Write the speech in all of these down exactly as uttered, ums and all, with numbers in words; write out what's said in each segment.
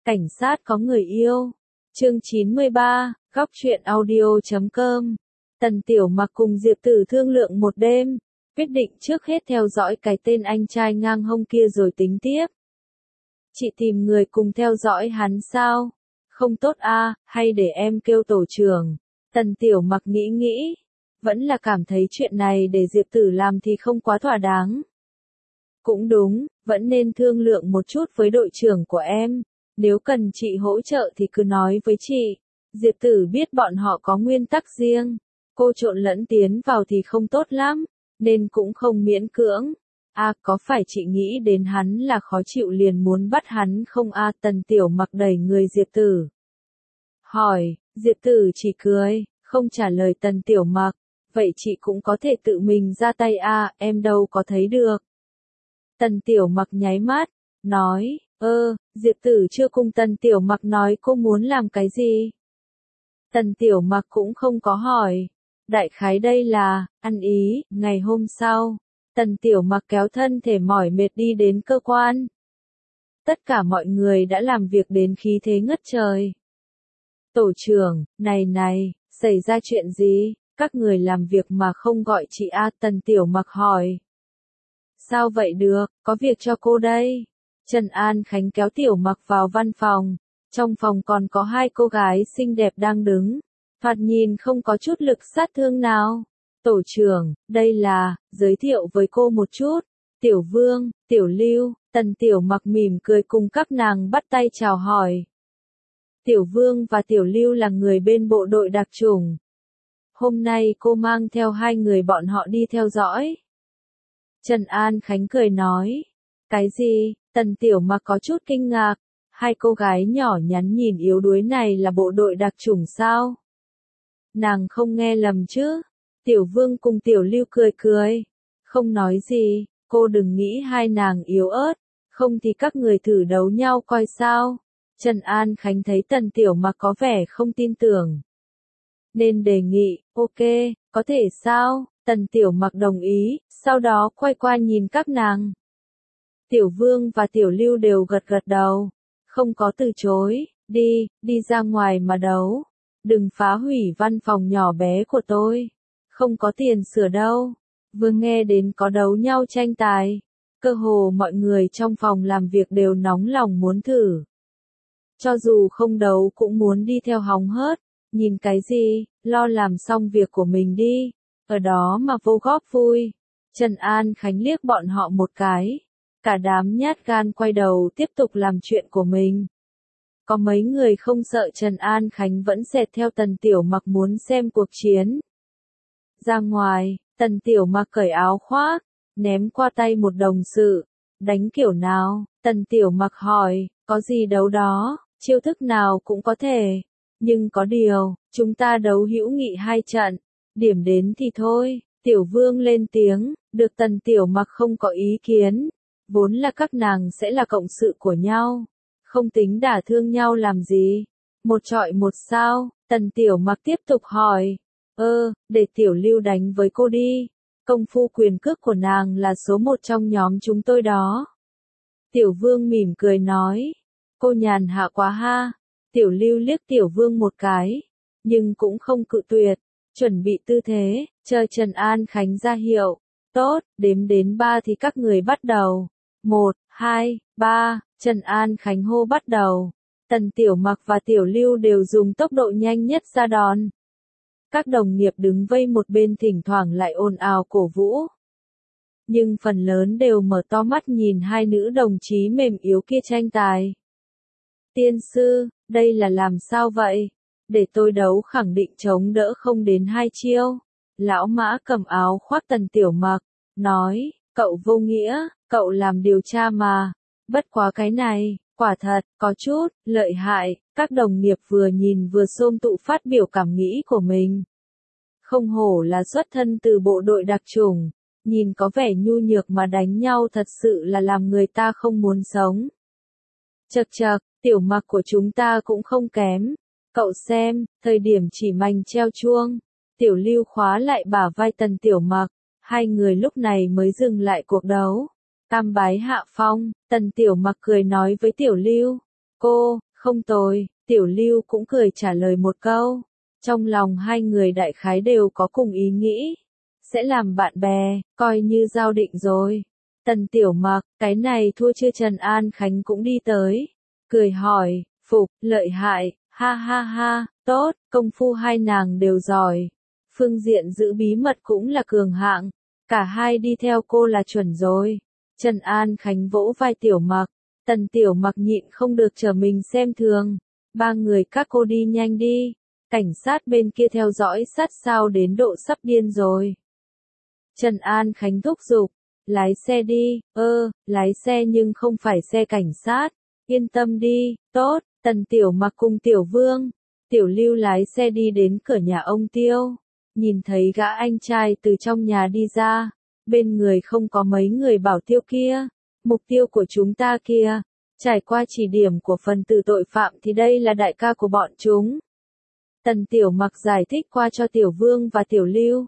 Cảnh sát có người yêu. Chương chín mươi ba, góc truyện audio chấm com. Tần Tiểu Mặc cùng Diệp Tử thương lượng một đêm, quyết định trước hết theo dõi cái tên anh trai ngang hông kia rồi tính tiếp. Chị tìm người cùng theo dõi hắn sao? Không tốt a, hay để em kêu tổ trưởng? Tần Tiểu Mặc nghĩ nghĩ, vẫn là cảm thấy chuyện này để Diệp Tử làm thì không quá thỏa đáng. Cũng đúng, vẫn nên thương lượng một chút với đội trưởng của em. Nếu cần chị hỗ trợ thì cứ nói với chị. Diệp Tử biết bọn họ có nguyên tắc riêng. Cô trộn lẫn tiến vào thì không tốt lắm, nên cũng không miễn cưỡng. À, có phải chị nghĩ đến hắn là khó chịu liền muốn bắt hắn không a? À, Tần Tiểu Mặc đẩy người Diệp Tử. Hỏi, Diệp Tử chỉ cười, không trả lời Tần Tiểu Mặc. Vậy chị cũng có thể tự mình ra tay a, à, em đâu có thấy được. Tần Tiểu Mặc nháy mắt, nói, ơ, Diệp Tử chưa cùng Tần Tiểu Mặc nói cô muốn làm cái gì. Tần Tiểu Mặc cũng không có hỏi. Đại khái đây là, ăn ý, ngày hôm sau, Tần Tiểu Mặc kéo thân thể mỏi mệt đi đến cơ quan. Tất cả mọi người đã làm việc đến khí thế ngất trời. Tổ trưởng, này này, xảy ra chuyện gì, các người làm việc mà không gọi chị a? Tần Tiểu Mặc hỏi. Sao vậy được, có việc cho cô đây. Trần An Khánh kéo Tiểu Mặc vào văn phòng. Trong phòng còn có hai cô gái xinh đẹp đang đứng. Thoạt nhìn không có chút lực sát thương nào. Tổ trưởng, đây là, giới thiệu với cô một chút. Tiểu Vương, Tiểu Lưu, Tần Tiểu Mặc mỉm cười cùng các nàng bắt tay chào hỏi. Tiểu Vương và Tiểu Lưu là người bên bộ đội đặc chủng. Hôm nay cô mang theo hai người bọn họ đi theo dõi. Trần An Khánh cười nói. Cái gì? Tần Tiểu Mặc có chút kinh ngạc. Hai cô gái nhỏ nhắn nhìn yếu đuối này là bộ đội đặc chủng sao? Nàng không nghe lầm chứ? Tiểu Vương cùng Tiểu Lưu cười cười. Không nói gì, cô đừng nghĩ hai nàng yếu ớt. Không thì các người thử đấu nhau coi sao? Trần An Khánh thấy Tần Tiểu Mặc có vẻ không tin tưởng. Nên đề nghị, ok, có thể sao? Tần Tiểu Mặc đồng ý, sau đó quay qua nhìn các nàng. Tiểu Vương và Tiểu Lưu đều gật gật đầu. Không có từ chối, đi, đi ra ngoài mà đấu. Đừng phá hủy văn phòng nhỏ bé của tôi. Không có tiền sửa đâu. Vừa nghe đến có đấu nhau tranh tài. Cơ hồ mọi người trong phòng làm việc đều nóng lòng muốn thử. Cho dù không đấu cũng muốn đi theo hóng hớt. Nhìn cái gì, lo làm xong việc của mình đi. Ở đó mà vô góp vui. Trần An Khánh liếc bọn họ một cái. Cả đám nhát gan quay đầu tiếp tục làm chuyện của mình. Có mấy người không sợ Trần An Khánh vẫn xẹt theo Tần Tiểu Mặc muốn xem cuộc chiến. Ra ngoài, Tần Tiểu Mặc cởi áo khoác, ném qua tay một đồng sự. Đánh kiểu nào? Tần Tiểu Mặc hỏi, có gì đấu đó, chiêu thức nào cũng có thể. Nhưng có điều, chúng ta đấu hữu nghị hai trận, điểm đến thì thôi. Tiểu Vương lên tiếng, được Tần Tiểu Mặc không có ý kiến. Vốn là các nàng sẽ là cộng sự của nhau. Không tính đả thương nhau làm gì. Một trọi một sao, Tần Tiểu Mặc tiếp tục hỏi. Ơ, để Tiểu Lưu đánh với cô đi. Công phu quyền cước của nàng là số một trong nhóm chúng tôi đó. Tiểu Vương mỉm cười nói. Cô nhàn hạ quá ha. Tiểu Lưu liếc Tiểu Vương một cái. Nhưng cũng không cự tuyệt. Chuẩn bị tư thế, chờ Trần An Khánh ra hiệu. Tốt, đếm đến ba thì các người bắt đầu. Một, hai, ba, Trần An Khánh hô bắt đầu. Tần Tiểu Mặc và Tiểu Lưu đều dùng tốc độ nhanh nhất ra đòn. Các đồng nghiệp đứng vây một bên thỉnh thoảng lại ồn ào cổ vũ. Nhưng phần lớn đều mở to mắt nhìn hai nữ đồng chí mềm yếu kia tranh tài. Tiên sư, đây là làm sao vậy? Để tôi đấu khẳng định chống đỡ không đến hai chiêu. Lão Mã cầm áo khoác Tần Tiểu Mặc, nói, cậu vô nghĩa, cậu làm điều tra mà. Bất quá cái này, quả thật, có chút, lợi hại. Các đồng nghiệp vừa nhìn vừa xôm tụ phát biểu cảm nghĩ của mình. Không hổ là xuất thân từ bộ đội đặc chủng. Nhìn có vẻ nhu nhược mà đánh nhau thật sự là làm người ta không muốn sống. Chậc chậc, Tiểu Mặc của chúng ta cũng không kém. Cậu xem, thời điểm chỉ mảnh treo chuông. Tiểu Lưu khóa lại bả vai Tần Tiểu Mặc. Hai người lúc này mới dừng lại cuộc đấu. Tam bái hạ phong, Tần Tiểu Mặc cười nói với Tiểu Lưu. Cô, Không tồi, Tiểu Lưu cũng cười trả lời một câu. Trong lòng hai người đại khái đều có cùng ý nghĩ. Sẽ làm bạn bè, coi như giao định rồi. Tần Tiểu Mặc, cái này thua chưa? Trần An Khánh cũng đi tới. Cười hỏi, phục, lợi hại, ha ha ha, tốt, công phu hai nàng đều giỏi. Phương diện giữ bí mật cũng là cường hạng. Cả hai đi theo cô là chuẩn rồi. Trần An Khánh vỗ vai Tiểu Mặc. Tần Tiểu Mặc nhịn không được trở mình xem thường. Ba người các cô đi nhanh đi. Cảnh sát bên kia theo dõi sát sao đến độ sắp điên rồi. Trần An Khánh thúc giục. Lái xe đi, ơ, lái xe nhưng không phải xe cảnh sát. Yên tâm đi, tốt, Tần Tiểu Mặc cùng Tiểu Vương. Tiểu Lưu lái xe đi đến cửa nhà ông Tiêu. Nhìn thấy gã anh trai từ trong nhà đi ra. Bên người không có mấy người bảo tiêu kia. Mục tiêu của chúng ta kia. Trải qua chỉ điểm của phần tử tội phạm thì đây là đại ca của bọn chúng. Tần Tiểu Mặc giải thích qua cho Tiểu Vương và Tiểu Lưu.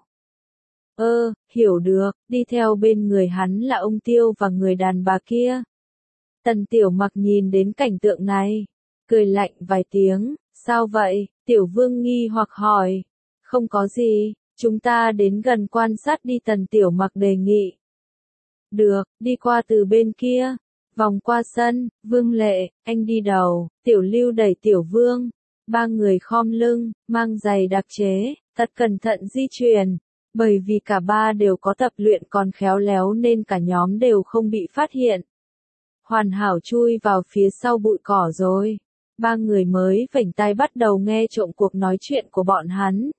Ơ, hiểu được, đi theo bên người hắn là ông Tiêu và người đàn bà kia. Tần Tiểu Mặc nhìn đến cảnh tượng này, cười lạnh vài tiếng, sao vậy? Tiểu Vương nghi hoặc hỏi. Không có gì, chúng ta đến gần quan sát đi. Tần Tiểu Mặc đề nghị. Được, đi qua từ bên kia, vòng qua sân. Vương Lệ, anh đi đầu. Tiểu Lưu đẩy Tiểu Vương. Ba người khom lưng, mang giày đặc chế, thật cẩn thận di chuyển. Bởi vì cả ba đều có tập luyện còn khéo léo nên cả nhóm đều không bị phát hiện. Hoàn hảo chui vào phía sau bụi cỏ rồi. Ba người mới vểnh tai bắt đầu nghe trộm cuộc nói chuyện của bọn hắn.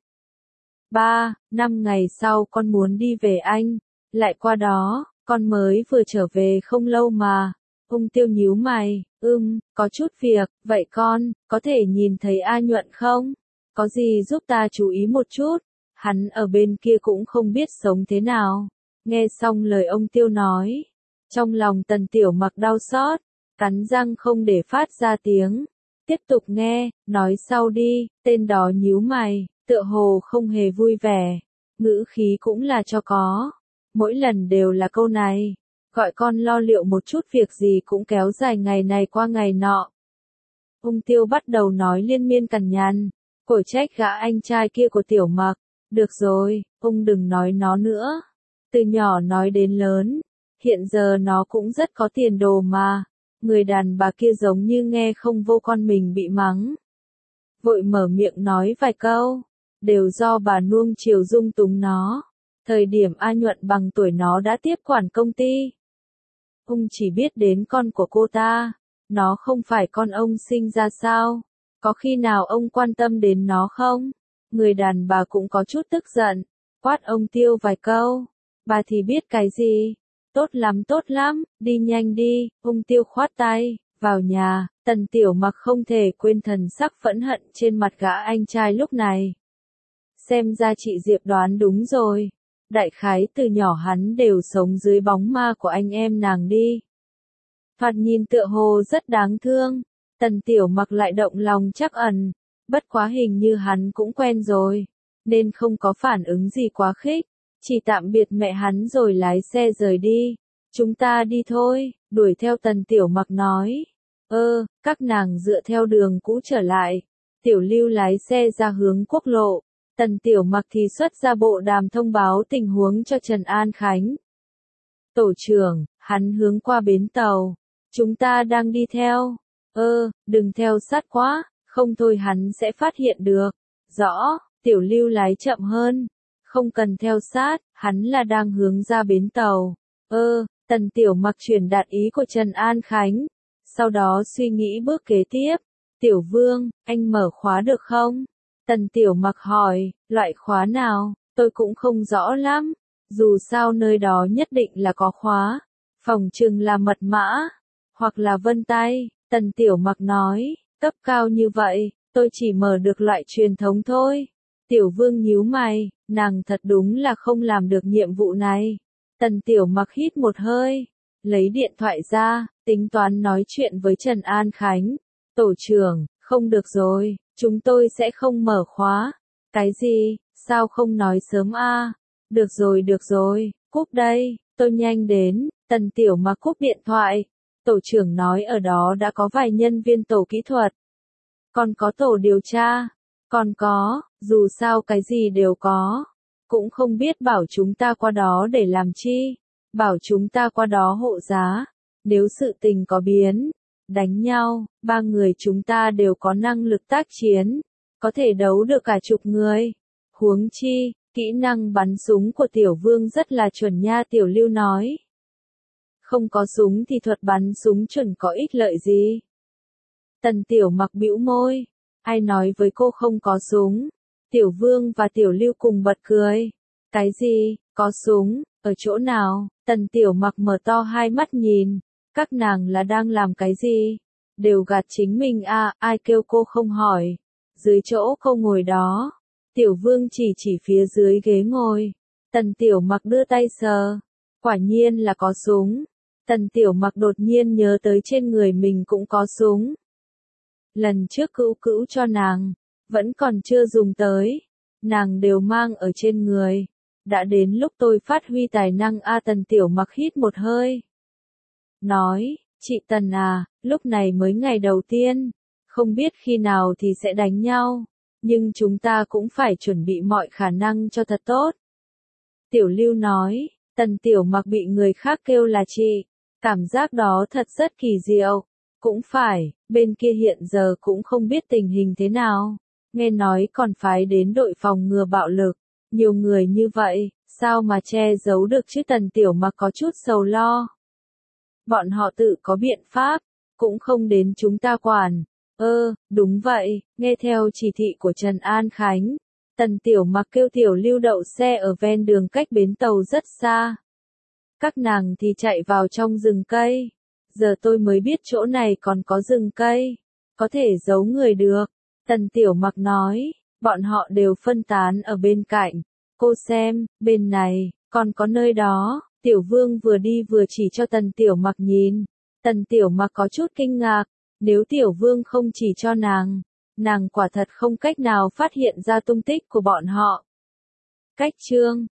Ba, năm ngày sau con muốn đi về Anh. Lại qua đó, con mới vừa trở về không lâu mà. Ông Tiêu nhíu mày, ưm, có chút việc, vậy con, có thể nhìn thấy A Nhuận không? Có gì giúp ta chú ý một chút? Hắn ở bên kia cũng không biết sống thế nào. Nghe xong lời ông Tiêu nói. Trong lòng Tần Tiểu Mặc đau xót, cắn răng không để phát ra tiếng. Tiếp tục nghe, nói sau đi. Tên đó nhíu mày, tựa hồ không hề vui vẻ. Ngữ khí cũng là cho có. Mỗi lần đều là câu này. Gọi con lo liệu một chút việc gì cũng kéo dài ngày này qua ngày nọ. Ông Tiêu bắt đầu nói liên miên cằn nhằn. Cổ trách gã anh trai kia của Tiểu Mặc. Được rồi, ông đừng nói nó nữa. Từ nhỏ nói đến lớn. Hiện giờ nó cũng rất có tiền đồ mà. Người đàn bà kia giống như nghe không vô con mình bị mắng. Vội mở miệng nói vài câu. Đều do bà nuông chiều dung túng nó. Thời điểm A Nhuận bằng tuổi nó đã tiếp quản công ty. Ông chỉ biết đến con của cô ta. Nó không phải con ông sinh ra sao? Có khi nào ông quan tâm đến nó không? Người đàn bà cũng có chút tức giận. Quát ông Tiêu vài câu. Bà thì biết cái gì? Tốt lắm tốt lắm, đi nhanh đi. Ông Tiêu khoát tay. Vào nhà, Tần Tiểu Mặc không thể quên thần sắc phẫn hận trên mặt gã anh trai lúc này. Xem ra chị Diệp đoán đúng rồi. Đại khái từ nhỏ hắn đều sống dưới bóng ma của anh em nàng đi. Thoạt nhìn tựa hồ rất đáng thương. Tần Tiểu Mặc lại động lòng trắc ẩn. Bất quá hình như hắn cũng quen rồi. Nên không có phản ứng gì quá khích. Chỉ tạm biệt mẹ hắn rồi lái xe rời đi. Chúng ta đi thôi, đuổi theo. Tần Tiểu Mặc nói. Ơ, các nàng dựa theo đường cũ trở lại. Tiểu Lưu lái xe ra hướng quốc lộ. Tần Tiểu Mặc thì xuất ra bộ đàm thông báo tình huống cho Trần An Khánh. Tổ trưởng, hắn hướng qua bến tàu. Chúng ta đang đi theo. Ơ, đừng theo sát quá, không thôi hắn sẽ phát hiện được. Rõ, Tiểu Lưu lái chậm hơn. Không cần theo sát, hắn là đang hướng ra bến tàu. Ơ, Tần Tiểu Mặc truyền đạt ý của Trần An Khánh. Sau đó suy nghĩ bước kế tiếp. Tiểu Vương, anh mở khóa được không? Tần Tiểu Mặc hỏi, loại khóa nào? Tôi cũng không rõ lắm. Dù sao nơi đó nhất định là có khóa. Phòng chừng là mật mã. Hoặc là vân tay. Tần Tiểu Mặc nói, cấp cao như vậy, tôi chỉ mở được loại truyền thống thôi. Tiểu Vương nhíu mày, nàng thật đúng là không làm được nhiệm vụ này. Tần Tiểu Mặc hít một hơi, lấy điện thoại ra, tính toán nói chuyện với Trần An Khánh. Tổ trưởng, không được rồi, chúng tôi sẽ không mở khóa. Cái gì, sao không nói sớm a? Được rồi được rồi, cúp đây, tôi nhanh đến. Tần Tiểu Mặc cúp điện thoại. Tổ trưởng nói ở đó đã có vài nhân viên tổ kỹ thuật. còn có tổ điều tra, còn có, dù sao cái gì đều có. Cũng không biết bảo chúng ta qua đó để làm chi, bảo chúng ta qua đó hộ giá. Nếu sự tình có biến, đánh nhau, ba người chúng ta đều có năng lực tác chiến, có thể đấu được cả chục người. Huống chi, kỹ năng bắn súng của tiểu vương rất là chuẩn nha, tiểu lưu nói. Không có súng thì thuật bắn súng chuẩn có ích lợi gì? Tần tiểu mặc bĩu môi. Ai nói với cô không có súng? Tiểu vương và tiểu lưu cùng bật cười. Cái gì, có súng, ở chỗ nào? Tần tiểu mặc mở to hai mắt nhìn. Các nàng là đang làm cái gì? Đều gạt chính mình à, ai kêu cô không hỏi. Dưới chỗ cô ngồi đó. Tiểu vương chỉ chỉ phía dưới ghế ngồi. Tần tiểu mặc đưa tay sờ. Quả nhiên là có súng. Tần tiểu mặc đột nhiên nhớ tới trên người mình cũng có súng. Lần trước cữu cữu cho nàng, vẫn còn chưa dùng tới. Nàng đều mang ở trên người. Đã đến lúc tôi phát huy tài năng a. Tần tiểu mặc hít một hơi. Nói, chị Tần à, lúc này mới ngày đầu tiên. Không biết khi nào thì sẽ đánh nhau. Nhưng chúng ta cũng phải chuẩn bị mọi khả năng cho thật tốt. Tiểu lưu nói, Tần tiểu mặc bị người khác kêu là chị. Cảm giác đó thật rất kỳ diệu. Cũng phải, bên kia hiện giờ cũng không biết tình hình thế nào. Nghe nói còn phái đến đội phòng ngừa bạo lực. Nhiều người như vậy, sao mà che giấu được chứ? Tần tiểu mặc có chút sầu lo. Bọn họ tự có biện pháp, cũng không đến chúng ta quản. Ơ, đúng vậy, nghe theo chỉ thị của Trần An Khánh. Tần tiểu mặc kêu tiểu lưu đậu xe ở ven đường cách bến tàu rất xa. Các nàng thì chạy vào trong rừng cây. Giờ tôi mới biết chỗ này còn có rừng cây. Có thể giấu người được. Tần tiểu mặc nói, bọn họ đều phân tán ở bên cạnh. Cô xem, bên này, còn có nơi đó. Tiểu vương vừa đi vừa chỉ cho tần tiểu mặc nhìn. Tần tiểu mặc có chút kinh ngạc. Nếu tiểu vương không chỉ cho nàng, nàng quả thật không cách nào phát hiện ra tung tích của bọn họ. Cách chương